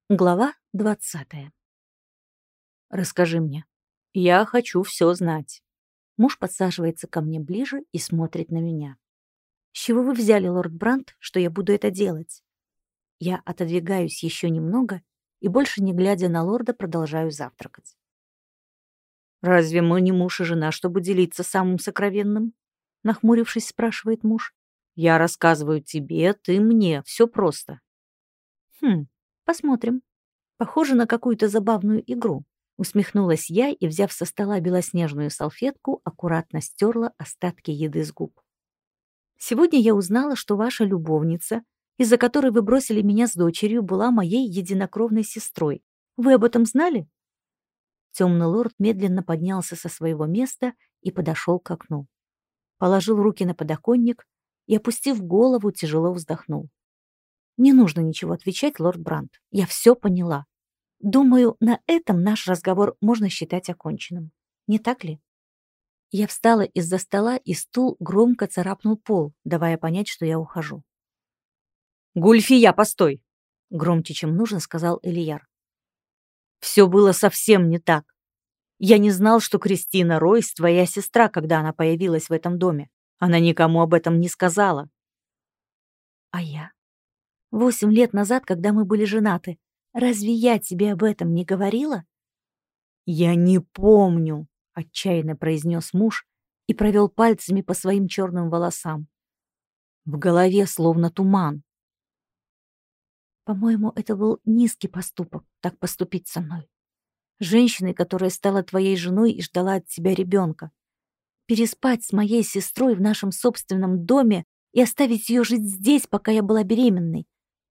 Глава 20. «Расскажи мне. Я хочу все знать». Муж подсаживается ко мне ближе и смотрит на меня. «С чего вы взяли, лорд Брандт, что я буду это делать?» Я отодвигаюсь еще немного и, больше не глядя на лорда, продолжаю завтракать. «Разве мы не муж и жена, чтобы делиться самым сокровенным?» Нахмурившись, спрашивает муж. «Я рассказываю тебе, ты мне. Все просто». Посмотрим. Похоже на какую-то забавную игру. Усмехнулась я и, взяв со стола белоснежную салфетку, аккуратно стерла остатки еды с губ. Сегодня я узнала, что ваша любовница, из-за которой вы бросили меня с дочерью, была моей единокровной сестрой. Вы об этом знали? Темный лорд медленно поднялся со своего места и подошел к окну. Положил руки на подоконник и, опустив голову, тяжело вздохнул. Не нужно ничего отвечать, лорд Брандт. Я все поняла. Думаю, на этом наш разговор можно считать оконченным. Не так ли? Я встала из-за стола, и стул громко царапнул пол, давая понять, что я ухожу. «Гульфия, постой!» — громче, чем нужно, сказал Элияр. «Все было совсем не так. Я не знал, что Кристина Ройс твоя сестра, когда она появилась в этом доме. Она никому об этом не сказала». «А я? 8 лет назад, когда мы были женаты, разве я тебе об этом не говорила?» «Я не помню», — отчаянно произнес муж и провел пальцами по своим черным волосам. В голове словно туман. «По-моему, это был низкий поступок, так поступить со мной. Женщиной, которая стала твоей женой и ждала от тебя ребенка. Переспать с моей сестрой в нашем собственном доме и оставить ее жить здесь, пока я была беременной.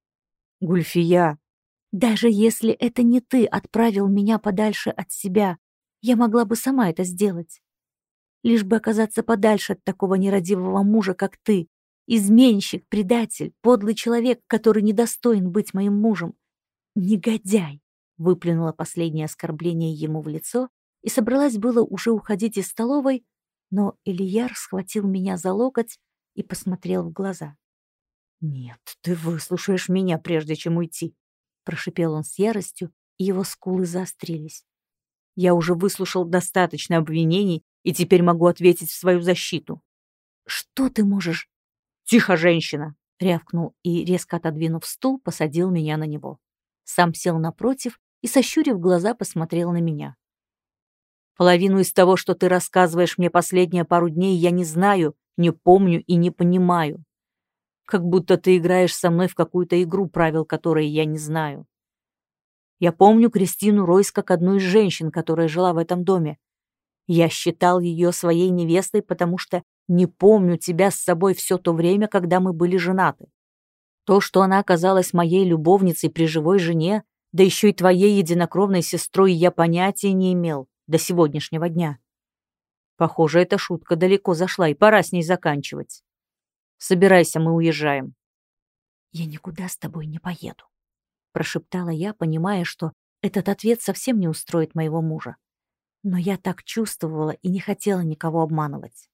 Гульфия, даже если это не ты отправил меня подальше от себя, я могла бы сама это сделать. Лишь бы оказаться подальше от такого нерадивого мужа, как ты. Изменщик, предатель, подлый человек, который недостоин быть моим мужем. Негодяй!» Выплюнула последнее оскорбление ему в лицо и собралась было уже уходить из столовой, но Элияр схватил меня за локоть и посмотрел в глаза. «Нет, ты выслушаешь меня, прежде чем уйти», — прошипел он с яростью, и его скулы заострились. «Я уже выслушал достаточно обвинений и теперь могу ответить в свою защиту». «Что ты можешь?» «Тихо, женщина!» — рявкнул и, резко отодвинув стул, посадил меня на него. Сам сел напротив и, сощурив глаза, посмотрел на меня. «Половину из того, что ты рассказываешь мне последние пару дней, я не знаю, не помню и не понимаю. Как будто ты играешь со мной в какую-то игру, правил которой я не знаю. Я помню Кристину Ройс как одну из женщин, которая жила в этом доме. Я считал ее своей невестой, потому что не помню тебя с собой все то время, когда мы были женаты. То, что она оказалась моей любовницей при живой жене, да еще и твоей единокровной сестрой, я понятия не имел до сегодняшнего дня. Похоже, эта шутка далеко зашла, и пора с ней заканчивать. Собирайся, мы уезжаем». «Я никуда с тобой не поеду», — прошептала я, понимая, что этот ответ совсем не устроит моего мужа. Но я так чувствовала и не хотела никого обманывать.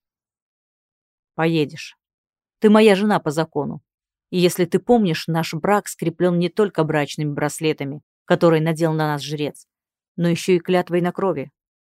«Поедешь. Ты моя жена по закону. И если ты помнишь, наш брак скреплен не только брачными браслетами, которые надел на нас жрец, но еще и клятвой на крови».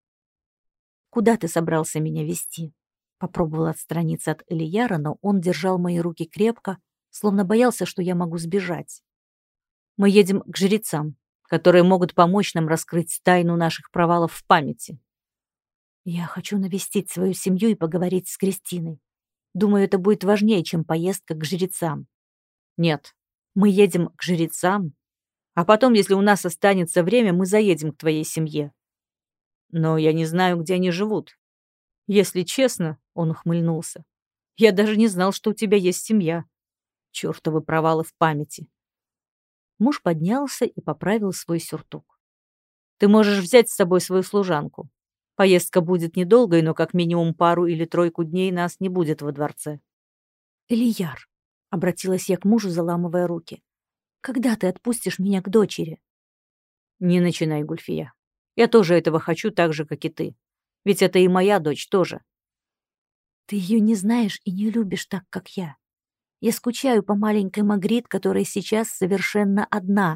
«Куда ты собрался меня вести?» Попробовала отстраниться от Элияра, но он держал мои руки крепко, словно боялся, что я могу сбежать. «Мы едем к жрецам, которые могут помочь нам раскрыть тайну наших провалов в памяти». «Я хочу навестить свою семью и поговорить с Кристиной. Думаю, это будет важнее, чем поездка к жрецам». «Нет, мы едем к жрецам, а потом, если у нас останется время, мы заедем к твоей семье. Но я не знаю, где они живут. Если честно, — он ухмыльнулся, — я даже не знал, что у тебя есть семья. Чёртовы провалы в памяти». Муж поднялся и поправил свой сюртук. «Ты можешь взять с собой свою служанку. Поездка будет недолгой, но как минимум пару или тройку дней нас не будет во дворце». «Элияр», — обратилась я к мужу, заламывая руки, — «когда ты отпустишь меня к дочери?» «Не начинай, Гульфия. Я тоже этого хочу так же, как и ты. Ведь это и моя дочь тоже». «Ты ее не знаешь и не любишь так, как я. Я скучаю по маленькой Магрит, которая сейчас совершенно одна,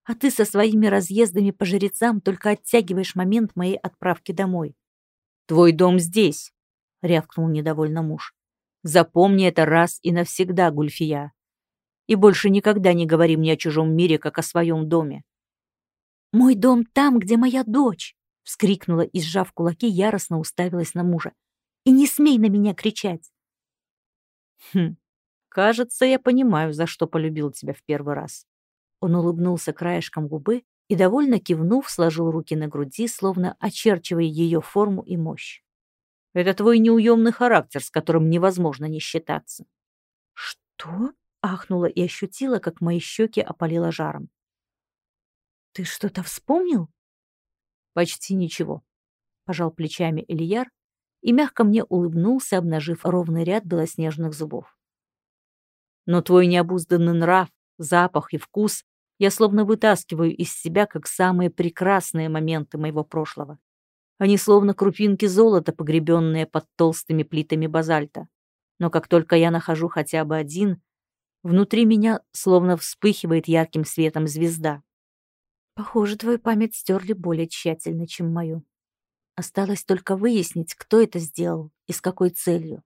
А ты со своими разъездами по жрецам только оттягиваешь момент моей отправки домой. «Твой дом здесь», — рявкнул недовольно муж. «Запомни это раз и навсегда, Гульфия. И больше никогда не говори мне о чужом мире, как о своем доме». «Мой дом там, где моя дочь!» — вскрикнула и, сжав кулаки, яростно уставилась на мужа. «И не смей на меня кричать!» «Хм, кажется, я понимаю, за что полюбил тебя в первый раз». Он улыбнулся краешком губы и, довольно кивнув, сложил руки на груди, словно очерчивая ее форму и мощь. «Это твой неуемный характер, с которым невозможно не считаться». «Что?» — ахнула и ощутила, как мои щеки опалило жаром. «Ты что-то вспомнил?» «Почти ничего», — пожал плечами Ильяр и мягко мне улыбнулся, обнажив ровный ряд белоснежных зубов. «Но твой необузданный нрав, запах и вкус я словно вытаскиваю из себя как самые прекрасные моменты моего прошлого. Они словно крупинки золота, погребенные под толстыми плитами базальта. Но как только я нахожу хотя бы один, внутри меня словно вспыхивает ярким светом звезда». Похоже, твою память стерли более тщательно, чем мою. Осталось только выяснить, кто это сделал и с какой целью.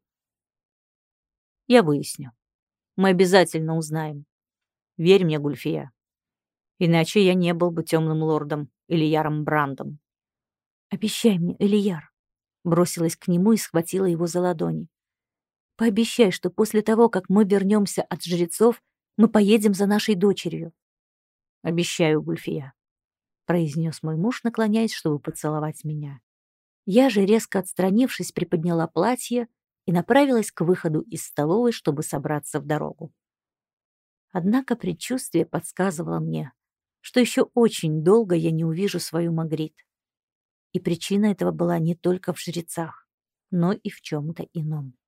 Я выясню. Мы обязательно узнаем. Верь мне, Гульфия. Иначе я не был бы темным лордом или ярым Брандом. «Обещай мне, Элияр!» Бросилась к нему и схватила его за ладони. «Пообещай, что после того, как мы вернемся от жрецов, мы поедем за нашей дочерью». «Обещаю, Гульфия», — произнес мой муж, наклоняясь, чтобы поцеловать меня. Я же, резко отстранившись, приподняла платье и направилась к выходу из столовой, чтобы собраться в дорогу. Однако предчувствие подсказывало мне, что еще очень долго я не увижу свою Магрит. И причина этого была не только в жрецах, но и в чем-то ином.